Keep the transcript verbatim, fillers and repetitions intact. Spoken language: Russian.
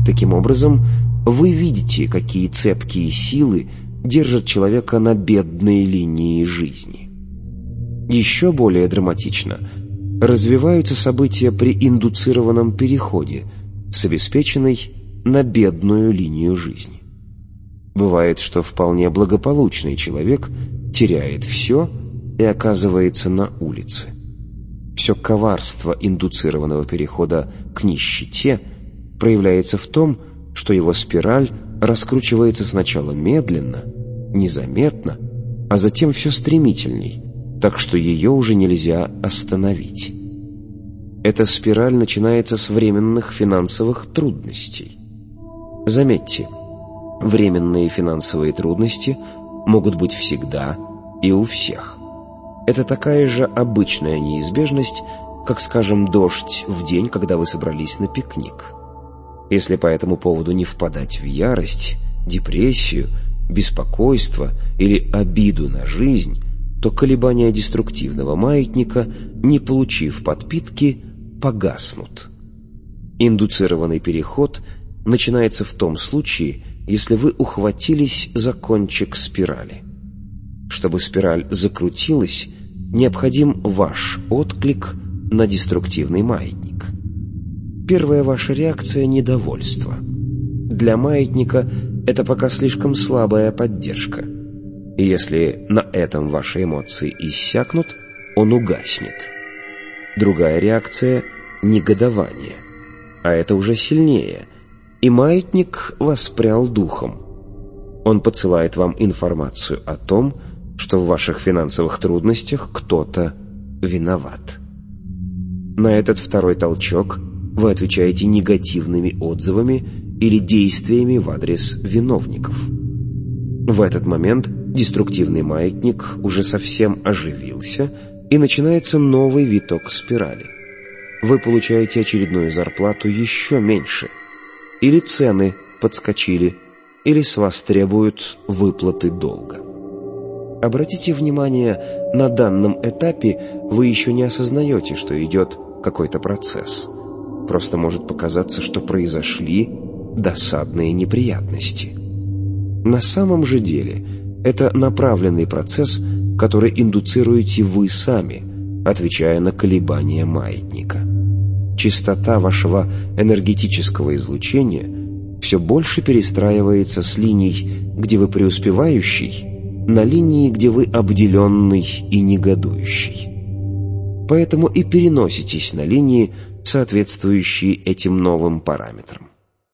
Таким образом, вы видите, какие цепкие силы держат человека на бедной линии жизни. Еще более драматично развиваются события при индуцированном переходе с обеспеченной на бедную линию жизни. Бывает, что вполне благополучный человек теряет все и оказывается на улице. Все коварство индуцированного перехода к нищете проявляется в том, что его спираль раскручивается сначала медленно, незаметно, а затем все стремительней, так что ее уже нельзя остановить. Эта спираль начинается с временных финансовых трудностей. Заметьте, временные финансовые трудности могут быть всегда и у всех. Это такая же обычная неизбежность, как, скажем, дождь в день, когда вы собрались на пикник. Если по этому поводу не впадать в ярость, депрессию, беспокойство или обиду на жизнь, то колебания деструктивного маятника, не получив подпитки, погаснут. Индуцированный переход начинается в том случае, если вы ухватились за кончик спирали. Чтобы спираль закрутилась, необходим ваш отклик на деструктивный маятник. Первая ваша реакция — недовольство. Для маятника это пока слишком слабая поддержка. И если на этом ваши эмоции иссякнут, он угаснет. Другая реакция — негодование. А это уже сильнее, и маятник воспрял духом. Он подсылает вам информацию о том, что в ваших финансовых трудностях кто-то виноват. На этот второй толчок вы отвечаете негативными отзывами или действиями в адрес виновников. В этот момент деструктивный маятник уже совсем оживился, и начинается новый виток спирали. Вы получаете очередную зарплату еще меньше, или цены подскочили, или с вас требуют выплаты долга. Обратите внимание, на данном этапе вы еще не осознаете, что идет какой-то процесс. Просто может показаться, что произошли досадные неприятности. На самом же деле это направленный процесс, который индуцируете вы сами, отвечая на колебания маятника. Частота вашего энергетического излучения все больше перестраивается с линий, где вы преуспевающий, на линии, где вы обделенный и негодующий. Поэтому и переноситесь на линии, соответствующие этим новым параметрам.